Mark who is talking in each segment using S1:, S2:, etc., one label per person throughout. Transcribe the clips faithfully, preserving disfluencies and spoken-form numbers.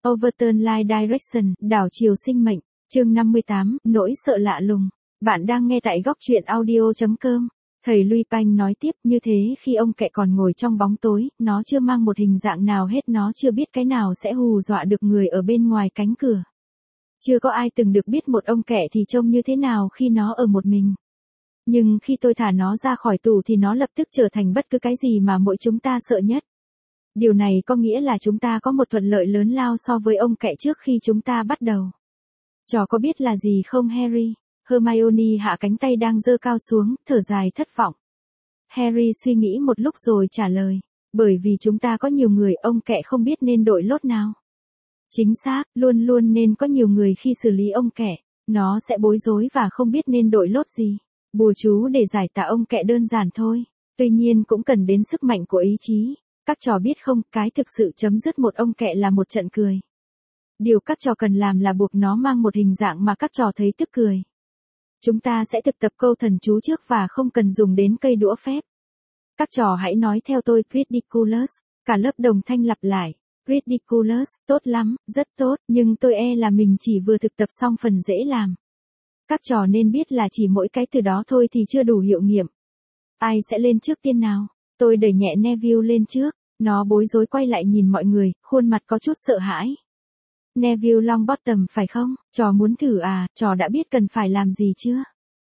S1: Overturn Life Direction, đảo chiều sinh mệnh, chương năm mươi tám, nỗi sợ lạ lùng. Bạn đang nghe tại góc truyện audio.com. Thầy Luy Panh nói tiếp, như thế khi ông kẹ còn ngồi trong bóng tối, nó chưa mang một hình dạng nào hết, nó chưa biết cái nào sẽ hù dọa được người ở bên ngoài cánh cửa. Chưa có ai từng được biết một ông kẹ thì trông như thế nào khi nó ở một mình. Nhưng khi tôi thả nó ra khỏi tủ thì nó lập tức trở thành bất cứ cái gì mà mỗi chúng ta sợ nhất. Điều này có nghĩa là chúng ta có một thuận lợi lớn lao so với ông kẹ trước khi chúng ta bắt đầu. Trò có biết là gì không Harry? Hermione hạ cánh tay đang giơ cao xuống, thở dài thất vọng. Harry suy nghĩ một lúc rồi trả lời. Bởi vì chúng ta có nhiều người, ông kẹ không biết nên đội lốt nào. Chính xác, luôn luôn nên có nhiều người khi xử lý ông kẹ. Nó sẽ bối rối và không biết nên đội lốt gì. Bùa chú để giải tỏa ông kẹ đơn giản thôi. Tuy nhiên cũng cần đến sức mạnh của ý chí. Các trò biết không, cái thực sự chấm dứt một ông kẹ là một trận cười. Điều các trò cần làm là buộc nó mang một hình dạng mà các trò thấy tức cười. Chúng ta sẽ thực tập câu thần chú trước và không cần dùng đến cây đũa phép. Các trò hãy nói theo tôi, ridiculous. Cả lớp đồng thanh lặp lại. Ridiculous, tốt lắm, rất tốt, nhưng tôi e là mình chỉ vừa thực tập xong phần dễ làm. Các trò nên biết là chỉ mỗi cái từ đó thôi thì chưa đủ hiệu nghiệm. Ai sẽ lên trước tiên nào? Tôi đẩy nhẹ Neville lên trước. Nó bối rối quay lại nhìn mọi người, khuôn mặt có chút sợ hãi. Neville Longbottom phải không? Trò muốn thử à? Trò đã biết cần phải làm gì chưa?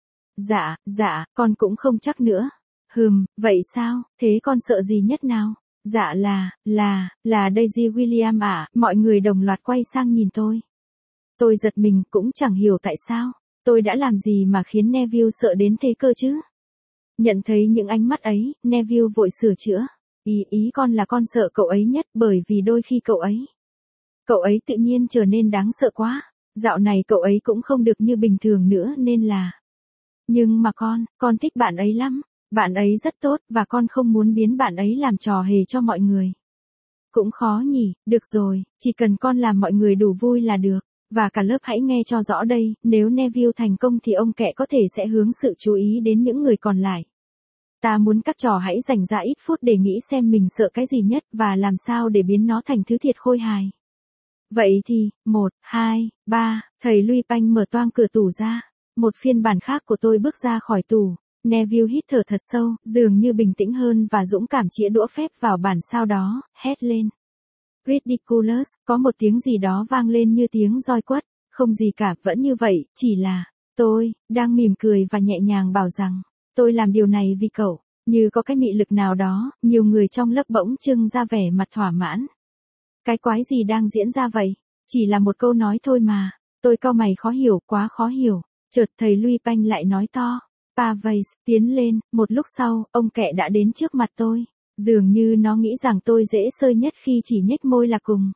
S1: Dạ, dạ, con cũng không chắc nữa. Hừm, vậy sao? Thế con sợ gì nhất nào? Dạ là, là, là Daisy William à? Mọi người đồng loạt quay sang nhìn tôi. Tôi giật mình, cũng chẳng hiểu tại sao. Tôi đã làm gì mà khiến Neville sợ đến thế cơ chứ? Nhận thấy những ánh mắt ấy, Neville vội sửa chữa. Ý ý con là con sợ cậu ấy nhất, bởi vì đôi khi cậu ấy. Cậu ấy tự nhiên trở nên đáng sợ quá. Dạo này cậu ấy cũng không được như bình thường nữa nên là. Nhưng mà con, con thích bạn ấy lắm. Bạn ấy rất tốt và con không muốn biến bạn ấy làm trò hề cho mọi người. Cũng khó nhỉ, được rồi, chỉ cần con làm mọi người đủ vui là được. Và cả lớp hãy nghe cho rõ đây, nếu Neville thành công thì ông kẹ có thể sẽ hướng sự chú ý đến những người còn lại. Ta muốn các trò hãy dành ra ít phút để nghĩ xem mình sợ cái gì nhất và làm sao để biến nó thành thứ thiệt khôi hài. Vậy thì, một, hai, ba, thầy Luy Panh mở toang cửa tủ ra. Một phiên bản khác của tôi bước ra khỏi tủ. Neville hít thở thật sâu, dường như bình tĩnh hơn và dũng cảm chĩa đũa phép vào bản sao đó, hét lên. Ridiculous, có một tiếng gì đó vang lên như tiếng roi quất. Không gì cả, vẫn như vậy, chỉ là, tôi, đang mỉm cười và nhẹ nhàng bảo rằng, tôi làm điều này vì cậu. Như có cái mị lực nào đó, nhiều người trong lớp bỗng trưng ra vẻ mặt thỏa mãn. Cái quái gì đang diễn ra vậy? Chỉ là một câu nói thôi mà. Tôi cau mày khó hiểu, quá khó hiểu. Chợt thầy Luy Panh lại nói to. Parvez, tiến lên. Một lúc sau, ông kẹ đã đến trước mặt tôi. Dường như nó nghĩ rằng tôi dễ sơi nhất khi chỉ nhếch môi là cùng.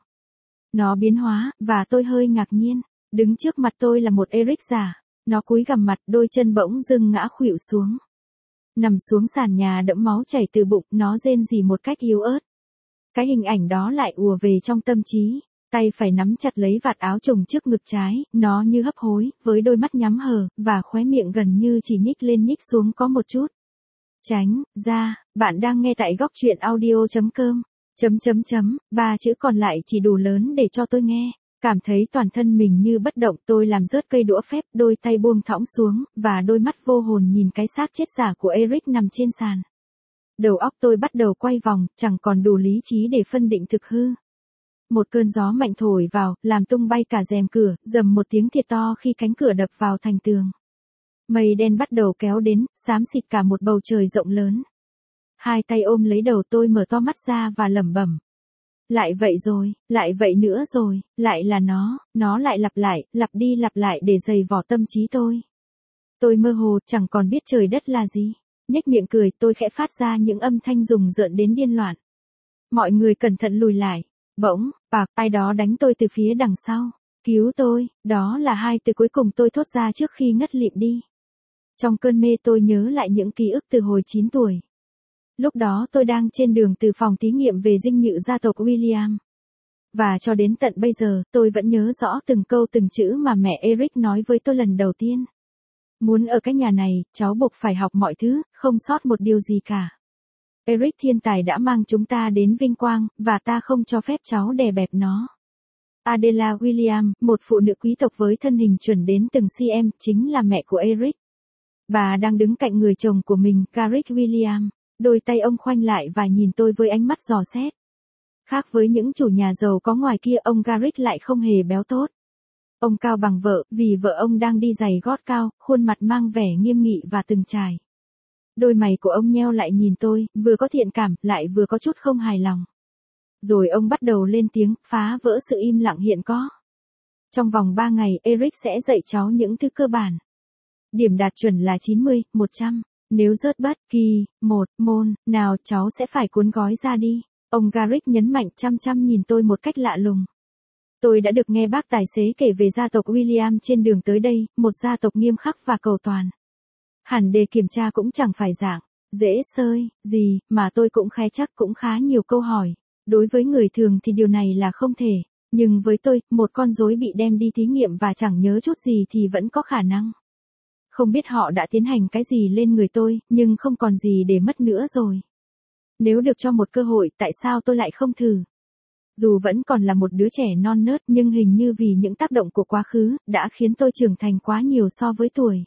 S1: Nó biến hóa, và tôi hơi ngạc nhiên. Đứng trước mặt tôi là một Eric giả. Nó cúi gằm mặt, đôi chân bỗng dưng ngã khuỵu xuống. Nằm xuống sàn nhà đẫm máu chảy từ bụng, nó rên rỉ một cách yếu ớt. Cái hình ảnh đó lại ùa về trong tâm trí. Tay phải nắm chặt lấy vạt áo trùng trước ngực trái, nó như hấp hối, với đôi mắt nhắm hờ, và khóe miệng gần như chỉ nhích lên nhích xuống có một chút. Tránh, ra, bạn đang nghe tại góc truyện audio.com. Chấm chấm chấm, ba chữ còn lại chỉ đủ lớn để cho tôi nghe. Cảm thấy toàn thân mình như bất động, tôi làm rớt cây đũa phép, đôi tay buông thõng xuống, và đôi mắt vô hồn nhìn cái xác chết giả của Eric nằm trên sàn. Đầu óc tôi bắt đầu quay vòng, chẳng còn đủ lý trí để phân định thực hư. Một cơn gió mạnh thổi vào, làm tung bay cả rèm cửa, rầm một tiếng thiệt to khi cánh cửa đập vào thành tường. Mây đen bắt đầu kéo đến, xám xịt cả một bầu trời rộng lớn. Hai tay ôm lấy đầu tôi mở to mắt ra và lẩm bẩm. Lại vậy rồi, lại vậy nữa rồi, lại là nó, nó lại lặp lại, lặp đi lặp lại để giày vò tâm trí tôi. Tôi mơ hồ, chẳng còn biết trời đất là gì. Nhếch miệng cười, tôi khẽ phát ra những âm thanh rùng rợn đến điên loạn. Mọi người cẩn thận lùi lại. Bỗng, bạc, ai đó đánh tôi từ phía đằng sau. Cứu tôi, đó là hai từ cuối cùng tôi thốt ra trước khi ngất lịm đi. Trong cơn mê tôi nhớ lại những ký ức từ hồi chín tuổi. Lúc đó tôi đang trên đường từ phòng thí nghiệm về dinh nhự gia tộc William. Và cho đến tận bây giờ, tôi vẫn nhớ rõ từng câu từng chữ mà mẹ Eric nói với tôi lần đầu tiên. Muốn ở cái nhà này, cháu buộc phải học mọi thứ, không sót một điều gì cả. Eric thiên tài đã mang chúng ta đến vinh quang, và ta không cho phép cháu đè bẹp nó. Adela William, một phụ nữ quý tộc với thân hình chuẩn đến từng cm, chính là mẹ của Eric. Bà đang đứng cạnh người chồng của mình, Garrick William. Đôi tay ông khoanh lại và nhìn tôi với ánh mắt dò xét. Khác với những chủ nhà giàu có ngoài kia, ông Garrick lại không hề béo tốt. Ông cao bằng vợ, vì vợ ông đang đi giày gót cao, khuôn mặt mang vẻ nghiêm nghị và từng trải. Đôi mày của ông nheo lại nhìn tôi, vừa có thiện cảm, lại vừa có chút không hài lòng. Rồi ông bắt đầu lên tiếng, phá vỡ sự im lặng hiện có. Trong vòng ba ngày, Eric sẽ dạy cháu những thứ cơ bản. Điểm đạt chuẩn là chín mươi, một trăm. Nếu rớt bất kỳ một môn nào cháu sẽ phải cuốn gói ra đi. Ông Garrick nhấn mạnh, chăm chăm nhìn tôi một cách lạ lùng. Tôi đã được nghe bác tài xế kể về gia tộc William trên đường tới đây, một gia tộc nghiêm khắc và cầu toàn. Hẳn đề kiểm tra cũng chẳng phải dạng dễ xơi gì, mà tôi cũng khá chắc cũng khá nhiều câu hỏi. Đối với người thường thì điều này là không thể, nhưng với tôi, một con rối bị đem đi thí nghiệm và chẳng nhớ chút gì thì vẫn có khả năng. Không biết họ đã tiến hành cái gì lên người tôi, nhưng không còn gì để mất nữa rồi. Nếu được cho một cơ hội, tại sao tôi lại không thử? Dù vẫn còn là một đứa trẻ non nớt, nhưng hình như vì những tác động của quá khứ, đã khiến tôi trưởng thành quá nhiều so với tuổi.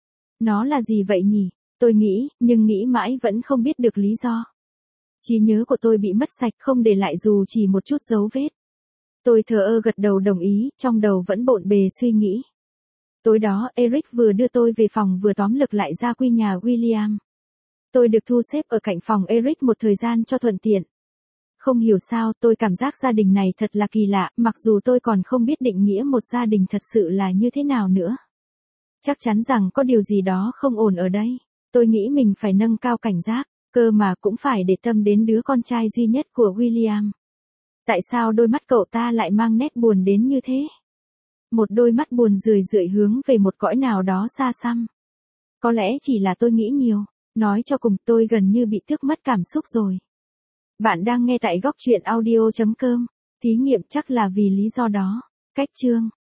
S1: Nó là gì vậy nhỉ? Tôi nghĩ, nhưng nghĩ mãi vẫn không biết được lý do. Trí nhớ của tôi bị mất sạch, không để lại dù chỉ một chút dấu vết. Tôi thờ ơ gật đầu đồng ý, trong đầu vẫn bộn bề suy nghĩ. Tối đó, Eric vừa đưa tôi về phòng vừa tóm lược lại gia quy nhà William. Tôi được thu xếp ở cạnh phòng Eric một thời gian cho thuận tiện. Không hiểu sao, tôi cảm giác gia đình này thật là kỳ lạ, mặc dù tôi còn không biết định nghĩa một gia đình thật sự là như thế nào nữa. Chắc chắn rằng có điều gì đó không ổn ở đây. Tôi nghĩ mình phải nâng cao cảnh giác, cơ mà cũng phải để tâm đến đứa con trai duy nhất của William. Tại sao đôi mắt cậu ta lại mang nét buồn đến như thế? Một đôi mắt buồn rười rượi hướng về một cõi nào đó xa xăm. Có lẽ chỉ là tôi nghĩ nhiều. Nói cho cùng, tôi gần như bị tước mất cảm xúc rồi. Bạn đang nghe tại góc truyện audio chấm com. Thí nghiệm chắc là vì lý do đó. Cách chương